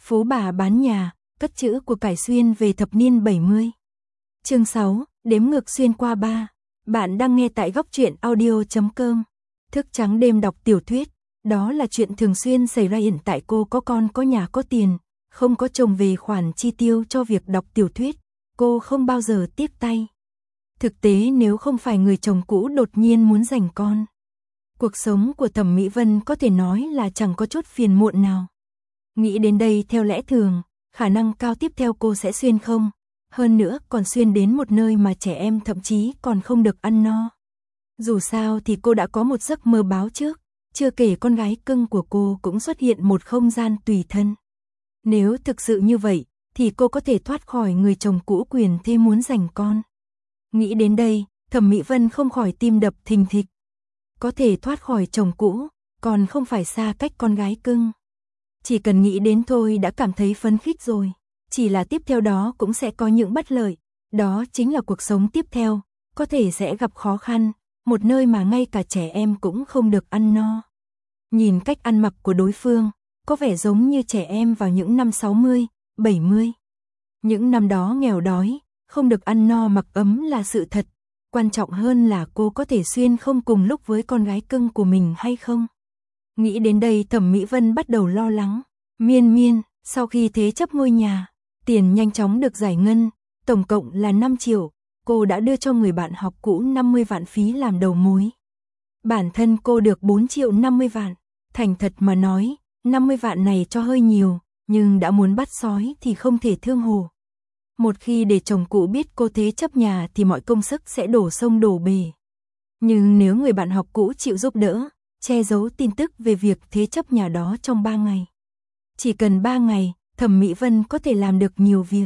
Phú bà bán nhà, cất chữ của cải xuyên về thập niên 70. Chương 6, đếm ngược xuyên qua 3. Bạn đang nghe tại góc truyện audio.com. Thức trắng đêm đọc tiểu thuyết, đó là chuyện thường xuyên xảy ra hiện tại cô có con có nhà có tiền, không có chồng về khoản chi tiêu cho việc đọc tiểu thuyết, cô không bao giờ tiếc tay. Thực tế nếu không phải người chồng cũ đột nhiên muốn giành con, cuộc sống của Thẩm Mỹ Vân có thể nói là chẳng có chút phiền muộn nào. Nghĩ đến đây theo lẽ thường, khả năng cao tiếp theo cô sẽ xuyên không, hơn nữa còn xuyên đến một nơi mà trẻ em thậm chí còn không được ăn no. Dù sao thì cô đã có một giấc mơ báo trước, chưa kể con gái cưng của cô cũng xuất hiện một không gian tùy thân. Nếu thực sự như vậy, thì cô có thể thoát khỏi người chồng cũ quyền thế muốn giành con. Nghĩ đến đây, Thẩm Mỹ Vân không khỏi tim đập thình thịch. Có thể thoát khỏi chồng cũ, còn không phải xa cách con gái cưng. Chỉ cần nghĩ đến thôi đã cảm thấy phấn khích rồi. Chỉ là tiếp theo đó cũng sẽ có những bất lợi. Đó chính là cuộc sống tiếp theo, có thể sẽ gặp khó khăn, một nơi mà ngay cả trẻ em cũng không được ăn no. Nhìn cách ăn mặc của đối phương, có vẻ giống như trẻ em vào những năm 60, 70. Những năm đó nghèo đói, không được ăn no mặc ấm là sự thật. Quan trọng hơn là cô có thể xuyên không cùng lúc với con gái cưng của mình hay không. Nghĩ đến đây Thẩm Mỹ Vân bắt đầu lo lắng. Miên, sau khi thế chấp ngôi nhà, tiền nhanh chóng được giải ngân, tổng cộng là 5 triệu, cô đã đưa cho người bạn học cũ 50 vạn phí làm đầu mối. Bản thân cô được 4 triệu 50 vạn, thành thật mà nói, 50 vạn này cho hơi nhiều, nhưng đã muốn bắt sói thì không thể thương hồ. Một khi để chồng cũ biết cô thế chấp nhà thì mọi công sức sẽ đổ sông đổ bể. Nhưng nếu người bạn học cũ chịu giúp đỡ, che giấu tin tức về việc thế chấp nhà đó trong 3 ngày. Chỉ cần 3 ngày, Thẩm Mỹ Vân có thể làm được nhiều việc.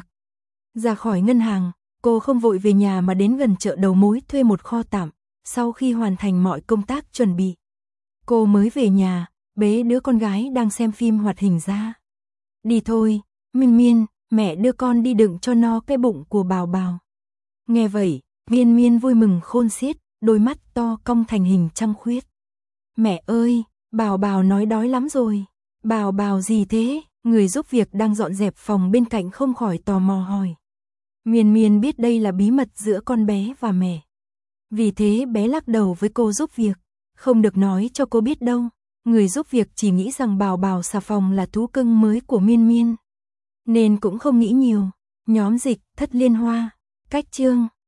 Ra khỏi ngân hàng, cô không vội về nhà mà đến gần chợ đầu mối thuê một kho tạm. Sau khi hoàn thành mọi công tác chuẩn bị, cô mới về nhà, bế đứa con gái đang xem phim hoạt hình ra. Đi thôi, Miên, mẹ đưa con đi đựng cho no cái bụng của Bào Bào. Nghe vậy, Miên vui mừng khôn xiết, đôi mắt to cong thành hình trăng khuyết. Mẹ ơi, Bào Bào nói đói lắm rồi. Bào Bào gì thế? Người giúp việc đang dọn dẹp phòng bên cạnh không khỏi tò mò hỏi. Miên biết đây là bí mật giữa con bé và mẹ. Vì thế bé lắc đầu với cô giúp việc. Không được nói cho cô biết đâu. Người giúp việc chỉ nghĩ rằng Bào Bào xà phòng là thú cưng mới của Miên. Nên cũng không nghĩ nhiều. Nhóm dịch, Thất Liên Hoa. Cách chương.